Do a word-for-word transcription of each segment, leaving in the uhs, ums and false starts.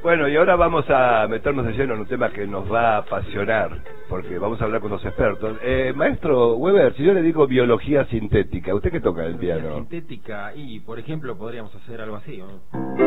Bueno, y ahora vamos a meternos de lleno en un tema que nos va a apasionar, porque vamos a hablar con los expertos. Eh, maestro Weber, si yo le digo biología sintética, ¿usted qué toca el piano? Biología sintética, y por ejemplo podríamos hacer algo así, ¿no?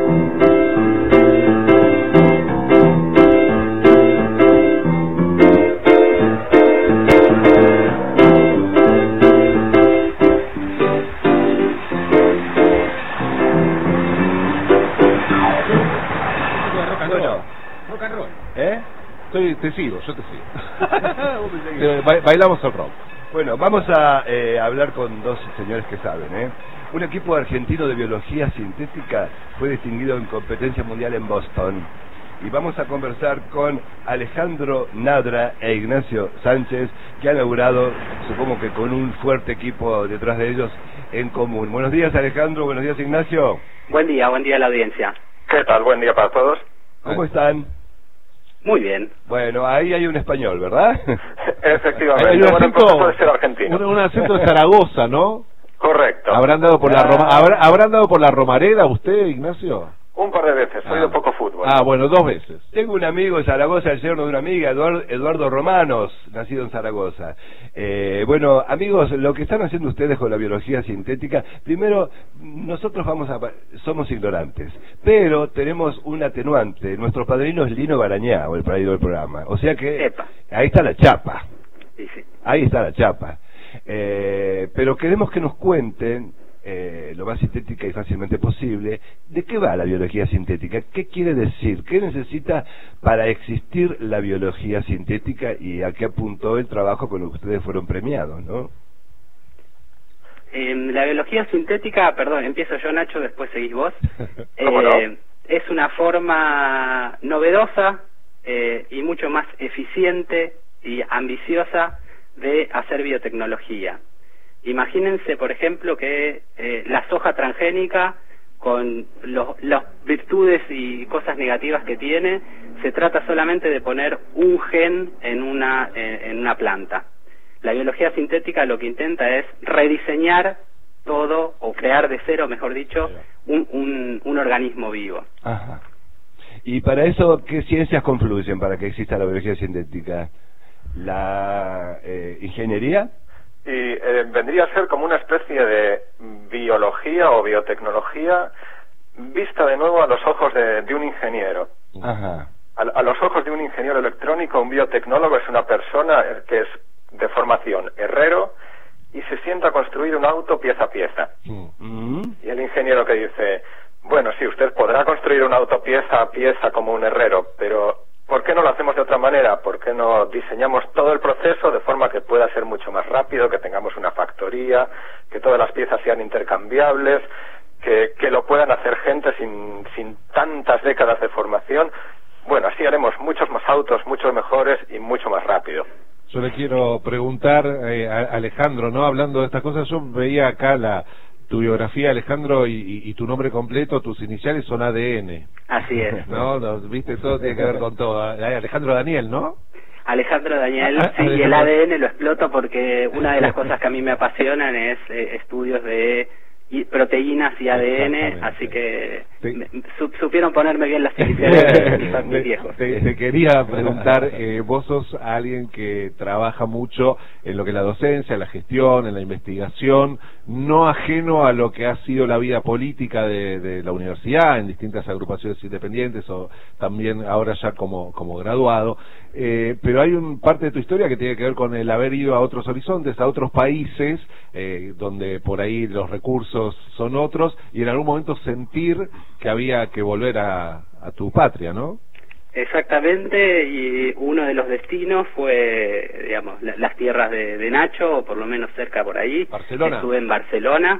¿Eh? Estoy, te sigo, yo te sigo. Ba bailamos el rock. Bueno, vamos a eh, hablar con dos señores que saben, ¿eh? Un equipo argentino de biología sintética fue distinguido en competencia mundial en Boston. Y vamos a conversar con Alejandro Nadra e Ignacio Sánchez, que han laburado, supongo que con un fuerte equipo detrás de ellos en común. Buenos días, Alejandro. Buenos días, Ignacio. Buen día, buen día a la audiencia. ¿Qué tal? Buen día para todos. ¿Cómo están? Muy bien. Bueno, ahí hay un español, ¿verdad? Efectivamente. Hay un bueno, acento, de ser argentino. Un, un acento de Zaragoza, ¿no? Correcto. ¿Habrán dado por ah. la Roma, habrá, ¿Habrán dado por la Romareda usted, Ignacio? Un par de veces, soy ah. de poco fútbol. Ah, bueno, dos veces. Tengo un amigo en Zaragoza, el yerno de una amiga, Eduardo, Eduardo Romanos, nacido en Zaragoza. Eh, bueno, amigos, lo que están haciendo ustedes con la biología sintética, primero, nosotros vamos a, somos ignorantes, pero tenemos un atenuante. Nuestro padrino es Lino Barañao, el padrino del programa. O sea que Epa. Ahí está la chapa. Sí, sí. Ahí está la chapa. Eh, pero queremos que nos cuenten, Eh, lo más sintética y fácilmente posible, ¿de qué va la biología sintética? ¿Qué quiere decir? ¿Qué necesita para existir la biología sintética y a qué apuntó el trabajo con el que ustedes fueron premiados, ¿no? Eh, la biología sintética, perdón, empiezo yo, Nacho, después seguís vos. ¿Cómo no? Eh, es una forma novedosa eh, y mucho más eficiente y ambiciosa de hacer biotecnología. Imagínense, por ejemplo, que eh, la soja transgénica, con los, las virtudes y cosas negativas que tiene, se trata solamente de poner un gen en una, eh, en una planta. La biología sintética lo que intenta es rediseñar todo, o crear de cero, mejor dicho, un, un, un organismo vivo. Ajá. Y para eso, ¿qué ciencias confluyen para que exista la biología sintética? ¿La eh, ingeniería? Y eh, vendría a ser como una especie de biología o biotecnología vista de nuevo a los ojos de, de un ingeniero. Ajá. A, a los ojos de un ingeniero electrónico, un biotecnólogo es una persona que es de formación herrero y se sienta a construir un auto pieza a pieza. Mm. Y el ingeniero que dice, bueno, sí, usted podrá construir un auto pieza a pieza como un herrero, pero ¿por qué no lo hacemos de otra manera? ¿Por qué no diseñamos todo el proceso de forma que pueda ser mucho más rápido, que tengamos una factoría, que todas las piezas sean intercambiables, que, que lo puedan hacer gente sin, sin tantas décadas de formación? Bueno, así haremos muchos más autos, muchos mejores y mucho más rápido. Yo le quiero preguntar, eh, a Alejandro, ¿no? Hablando de estas cosas, yo veía acá la tu biografía, Alejandro, y, y, y tu nombre completo, tus iniciales son A D N. Así es. ¿No? ¿No? ¿Viste? Todo tiene que ver con todo. Alejandro Daniel, ¿no? Alejandro Daniel, Ah, sí, y el Alejandro. A D N lo exploto porque una de las cosas que a mí me apasionan es eh, estudios de y proteínas y A D N, Exactamente. así que Sí. me, su, supieron ponerme bien las iniciales y son mis viejos. Te, te quería preguntar, eh, vos sos alguien que trabaja mucho en lo que es la docencia, la gestión, en la investigación, no ajeno a lo que ha sido la vida política de, de la universidad, en distintas agrupaciones independientes o también ahora ya como, como graduado, eh, pero hay un parte de tu historia que tiene que ver con el haber ido a otros horizontes, a otros países, eh, donde por ahí los recursos son otros, y en algún momento sentir que había que volver a, a tu patria, ¿no? Exactamente, y uno de los destinos fue, digamos, la, las tierras de, de Nacho, o por lo menos cerca por ahí. Barcelona. Estuve en Barcelona,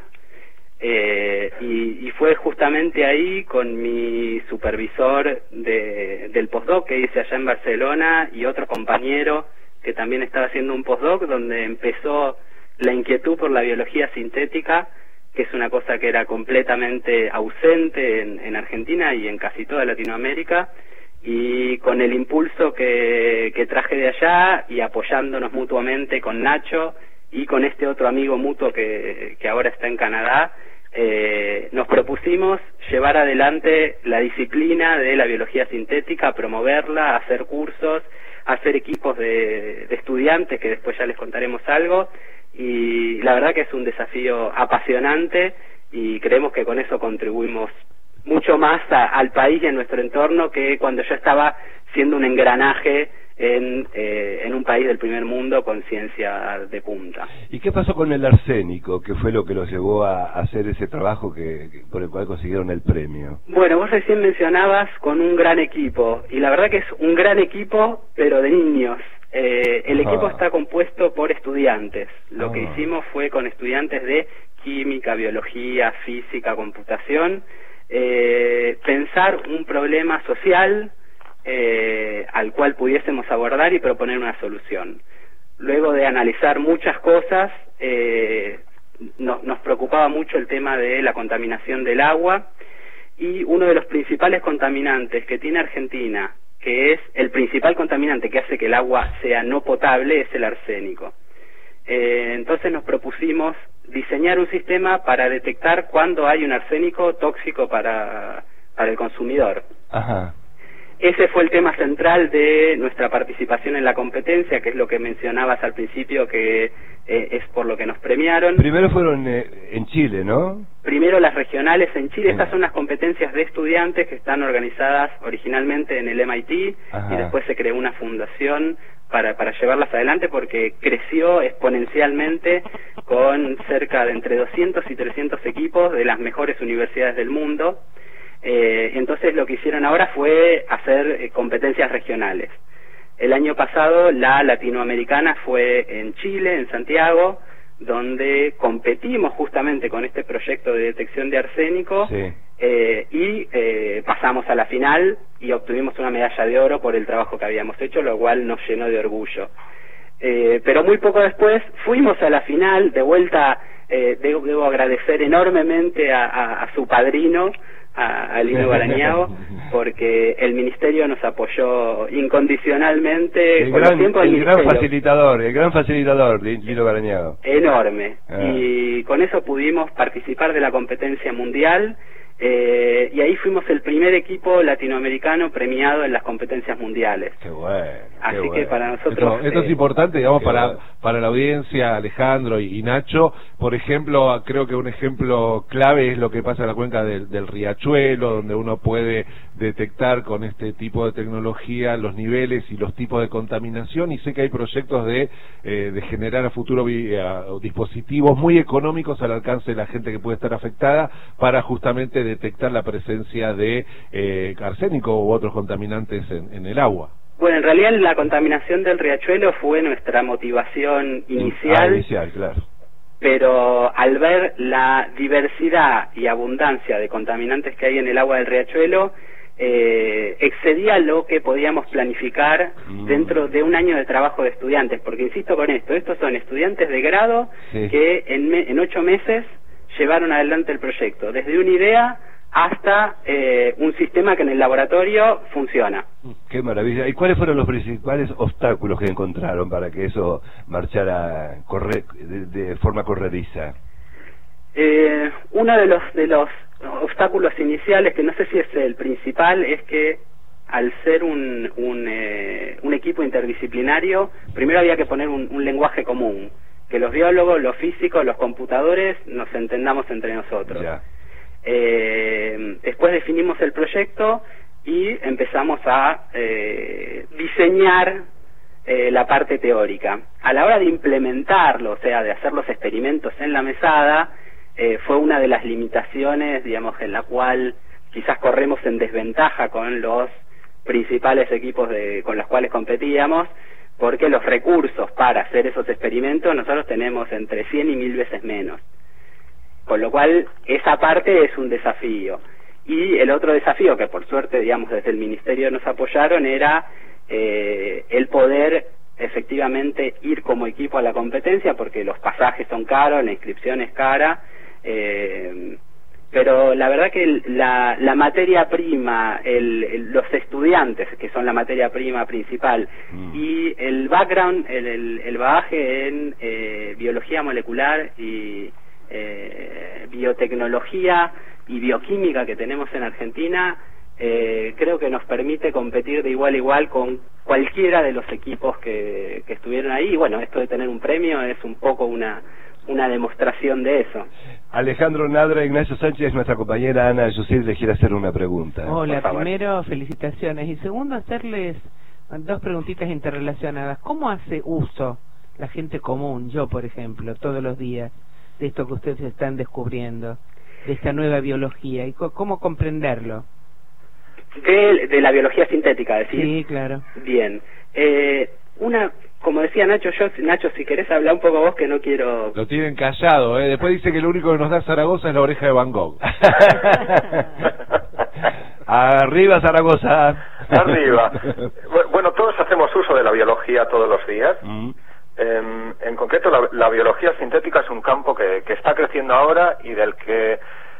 eh, y, y fue justamente ahí con mi supervisor de, del postdoc que hice allá en Barcelona, y otro compañero que también estaba haciendo un postdoc, donde empezó la inquietud por la biología sintética, que es una cosa que era completamente ausente en, en Argentina y en casi toda Latinoamérica, y con el impulso que, que traje de allá y apoyándonos mutuamente con Nacho y con este otro amigo mutuo que, que ahora está en Canadá, eh, nos propusimos llevar adelante la disciplina de la biología sintética, promoverla, hacer cursos, hacer equipos de, de estudiantes, que después ya les contaremos algo, y la verdad que es un desafío apasionante y creemos que con eso contribuimos mucho más a, al país y a nuestro entorno que cuando yo estaba siendo un engranaje en, eh, en un país del primer mundo con ciencia de punta. ¿Y qué pasó con el arsénico, que fue lo que los llevó a hacer ese trabajo que, que por el cual consiguieron el premio? Bueno, vos recién mencionabas con un gran equipo, y la verdad que es un gran equipo, pero de niños. Eh, el equipo ah. está compuesto por estudiantes. Lo ah. que hicimos fue con estudiantes de química, biología, física, computación, eh, pensar un problema social eh, al cual pudiésemos abordar y proponer una solución. Luego de analizar muchas cosas, eh, no, nos preocupaba mucho el tema de la contaminación del agua, y uno de los principales contaminantes que tiene Argentina, que es el principal contaminante que hace que el agua sea no potable, es el arsénico. Eh, entonces nos propusimos diseñar un sistema para detectar cuándo hay un arsénico tóxico para, para el consumidor. Ajá. Ese fue el tema central de nuestra participación en la competencia, que es lo que mencionabas al principio, que eh, es por lo que nos premiaron. Primero fueron eh, en Chile, ¿no? Primero las regionales en Chile. Estas son las competencias de estudiantes que están organizadas originalmente en el M I T. Ajá. Y después se creó una fundación para, para llevarlas adelante, porque creció exponencialmente con cerca de entre doscientos y trescientos equipos de las mejores universidades del mundo. Eh, entonces lo que hicieron ahora fue hacer eh, competencias regionales. El año pasado la latinoamericana fue en Chile, en Santiago, donde competimos justamente con este proyecto de detección de arsénico. Sí. eh, y eh, pasamos a la final y obtuvimos una medalla de oro por el trabajo que habíamos hecho, lo cual nos llenó de orgullo. Eh, pero muy poco después fuimos a la final, de vuelta. eh, debo, debo agradecer enormemente a, a, a su padrino, a, a Lino Barañao, porque el ministerio nos apoyó incondicionalmente. El, gran, el, el gran facilitador, el gran facilitador, Lino Barañao. Enorme. Ah. Y con eso pudimos participar de la competencia mundial. Eh, y ahí fuimos el primer equipo latinoamericano premiado en las competencias mundiales. Qué bueno. Así qué que bueno. para nosotros... Esto, esto eh, es importante, digamos, para, bueno. para la audiencia, Alejandro y, y Nacho. Por ejemplo, creo que un ejemplo clave es lo que pasa en la cuenca del, del Riachuelo, donde uno puede detectar con este tipo de tecnología los niveles y los tipos de contaminación, y sé que hay proyectos de, eh, de generar a futuro vi, a, dispositivos muy económicos al alcance de la gente que puede estar afectada para justamente detectar la presencia de eh, arsénico u otros contaminantes en, en el agua. Bueno, en realidad la contaminación del Riachuelo fue nuestra motivación inicial. Ah, inicial, claro. Pero al ver la diversidad y abundancia de contaminantes que hay en el agua del Riachuelo, eh, excedía lo que podíamos planificar mm. dentro de un año de trabajo de estudiantes, porque insisto con esto, estos son estudiantes de grado sí. que en, me, en ocho meses llevaron adelante el proyecto, desde una idea hasta eh, un sistema que en el laboratorio funciona. Qué maravilla. ¿Y cuáles fueron los principales obstáculos que encontraron para que eso marchara corre de, de forma corrediza? Eh, uno de los de los obstáculos iniciales, que no sé si es el principal, es que al ser un un, eh, un equipo interdisciplinario, primero había que poner un, un lenguaje común, que los biólogos, los físicos, los computadores nos entendamos entre nosotros. Ya. Eh, después definimos el proyecto y empezamos a eh, diseñar eh, la parte teórica. A la hora de implementarlo, o sea, de hacer los experimentos en la mesada, eh, fue una de las limitaciones, digamos, en la cual quizás corremos en desventaja con los principales equipos de, con los cuales competíamos, porque los recursos para hacer esos experimentos nosotros tenemos entre cien y mil veces menos. Con lo cual, esa parte es un desafío. Y el otro desafío, que por suerte, digamos, desde el Ministerio nos apoyaron, era eh, el poder efectivamente ir como equipo a la competencia, porque los pasajes son caros, la inscripción es cara, eh, pero la verdad que la, la materia prima, el, el, los estudiantes, que son la materia prima principal, mm. y el background, el, el, el bagaje en eh, biología molecular y... Eh, biotecnología y bioquímica que tenemos en Argentina, eh, creo que nos permite competir de igual a igual con cualquiera de los equipos que, que estuvieron ahí. Y bueno, esto de tener un premio es un poco una una demostración de eso. Alejandro Nadra, Ignacio Sánchez, nuestra compañera Ana Yusil le quiere hacer una pregunta. Hola, primero felicitaciones y segundo hacerles dos preguntitas interrelacionadas. ¿Cómo hace uso la gente común, yo por ejemplo, todos los días, de esto que ustedes están descubriendo, de esta nueva biología, y cómo comprenderlo? De, de la biología sintética, ¿decís? Sí, claro. Bien. Eh, una, como decía Nacho, yo, Nacho, si querés hablar un poco vos, que no quiero... Lo tienen callado, ¿eh? Después dice que lo único que nos da Zaragoza es la oreja de Van Gogh. Arriba Zaragoza. Arriba. Bueno, todos hacemos uso de la biología todos los días. Mm. En, en concreto, la, la biología sintética es un campo que, que está creciendo ahora y del que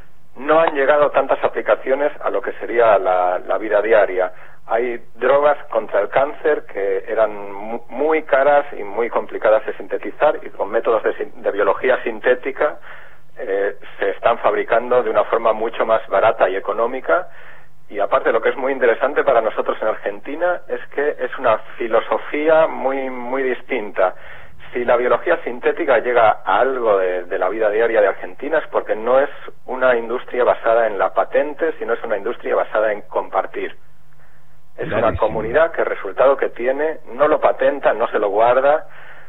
no han llegado tantas aplicaciones a lo que sería la, la vida diaria. Hay drogas contra el cáncer que eran muy caras y muy complicadas de sintetizar, y con métodos de, de biología sintética eh, se están fabricando de una forma mucho más barata y económica. Y aparte, lo que es muy interesante para nosotros en Argentina es que es una filosofía muy muy distinta. Si la biología sintética llega a algo de, de la vida diaria de Argentina es porque no es una industria basada en la patente, sino es una industria basada en compartir. Es Clarísimo. Una comunidad que el resultado que tiene no lo patenta, no se lo guarda,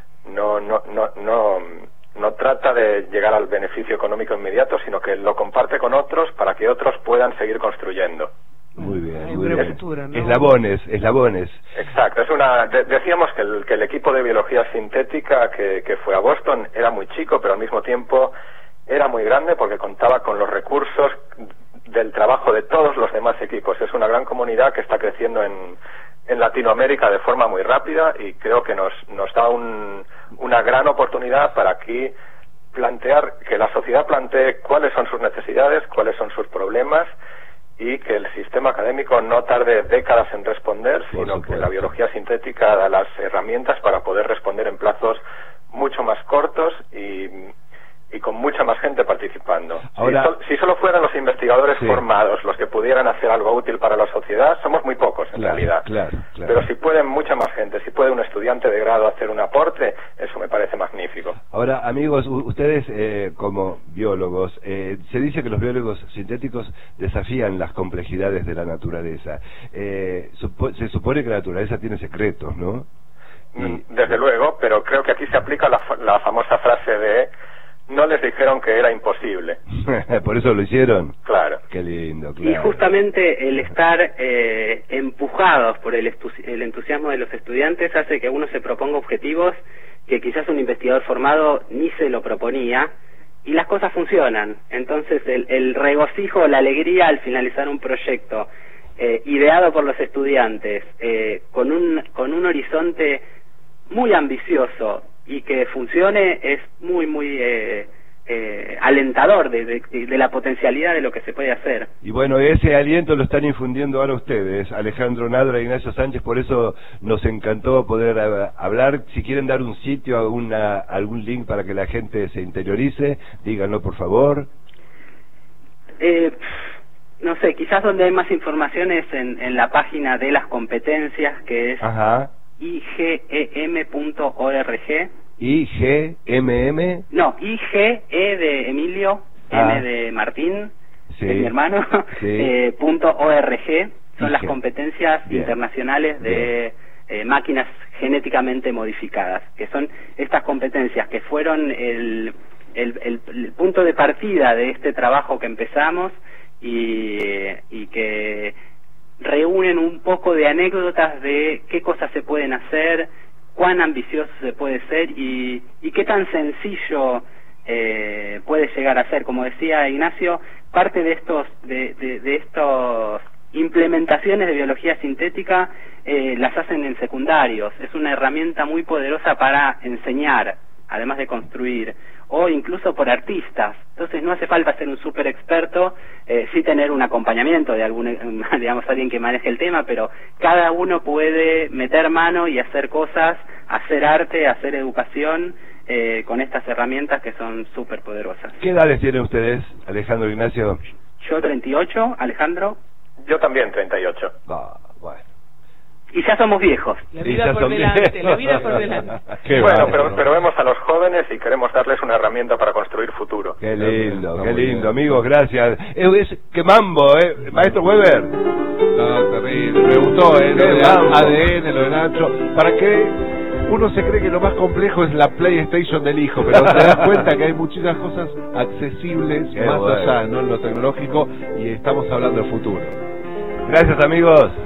no no no no no trata de llegar al beneficio económico inmediato, sino que lo comparte con otros para que otros puedan seguir construyendo. Muy bien, muy bien. Futuro, ¿no? Eslabones, eslabones. Exacto, es una. De, decíamos que el, que el equipo de biología sintética que, que fue a Boston era muy chico, pero al mismo tiempo era muy grande porque contaba con los recursos del trabajo de todos los demás equipos. Es una gran comunidad que está creciendo en, en Latinoamérica de forma muy rápida y creo que nos, nos da un, una gran oportunidad para aquí plantear, que la sociedad plantee cuáles son sus necesidades, cuáles son sus problemas, y que el sistema académico no tarde décadas en responder, sino que la biología sintética da las herramientas para poder responder en plazos mucho más cortos y, y con mucha más gente participando. Ahora, si, so, si solo fueran los investigadores sí. formados los que pudieran hacer algo útil para la sociedad, somos muy pocos en claro, realidad. Claro, claro. Pero si pueden mucha más gente, si puede un estudiante de grado hacer un aporte, eso me parece magnífico. Ahora, amigos, ustedes eh, como biólogos, eh, se dice que los biólogos sintéticos desafían las complejidades de la naturaleza. Eh, supo, se supone que la naturaleza tiene secretos, ¿no? Y... Desde luego, pero creo que aquí se aplica la, la famosa frase de no les dijeron que era imposible. ¿Por eso lo hicieron? Claro. Qué lindo, claro. Y justamente el estar eh, empujados por el, el entusiasmo de los estudiantes hace que uno se proponga objetivos que quizás un investigador formado ni se lo proponía, y las cosas funcionan. Entonces el, el regocijo, la alegría al finalizar un proyecto eh, ideado por los estudiantes, eh, con un con un horizonte muy ambicioso y que funcione, es muy muy eh, eh, alentador de, de, de la potencialidad de lo que se puede hacer. Y bueno, ese aliento lo están infundiendo ahora ustedes, Alejandro Nadra e Ignacio Sánchez, por eso nos encantó poder a, hablar. Si quieren dar un sitio, alguna, algún link para que la gente se interiorice, díganlo por favor. Eh, no sé, quizás donde hay más información es en, en la página de las competencias, que es Ajá. I G E M punto org. I G M M. No, I G E de Emilio, ah. M de Martín, sí. de mi hermano, sí. eh, punto org. Son I G. las competencias Bien. internacionales de eh, máquinas genéticamente modificadas, que son estas competencias que fueron el, el, el, el punto de partida de este trabajo que empezamos y, y que reúnen un poco de anécdotas de qué cosas se pueden hacer, cuán ambicioso se puede ser y, y qué tan sencillo eh, puede llegar a ser. Como decía Ignacio, parte de estos de, de, de estos implementaciones de biología sintética eh, las hacen en secundarios. Es una herramienta muy poderosa para enseñar, además de construir, o incluso por artistas. Entonces no hace falta ser un súper experto, eh, sí tener un acompañamiento de algún, digamos, alguien que maneje el tema, pero cada uno puede meter mano y hacer cosas, hacer arte, hacer educación, eh, con estas herramientas que son súper poderosas. ¿Qué edades tienen ustedes, Alejandro, Ignacio? Yo treinta y ocho, Alejandro. Yo también treinta y ocho. Ah, bueno. Y ya somos viejos. La vida por delante, la vida por delante. Qué bueno, bárbaro. pero, pero vemos a los jóvenes y queremos darles una herramienta para construir futuro. Qué lindo, Está qué muy lindo, bien. amigos, gracias. Eh, es, qué mambo, ¿eh? Maestro Weber. No, terrible. Me gustó, ¿eh? Lo Qué de mambo. A D N, lo de Nacho. ¿Para qué? Uno se cree que lo más complejo es la PlayStation del hijo, pero te das cuenta que hay muchísimas cosas accesibles Qué más bueno. allá, ¿no? En lo tecnológico, y estamos hablando del futuro. Gracias, amigos.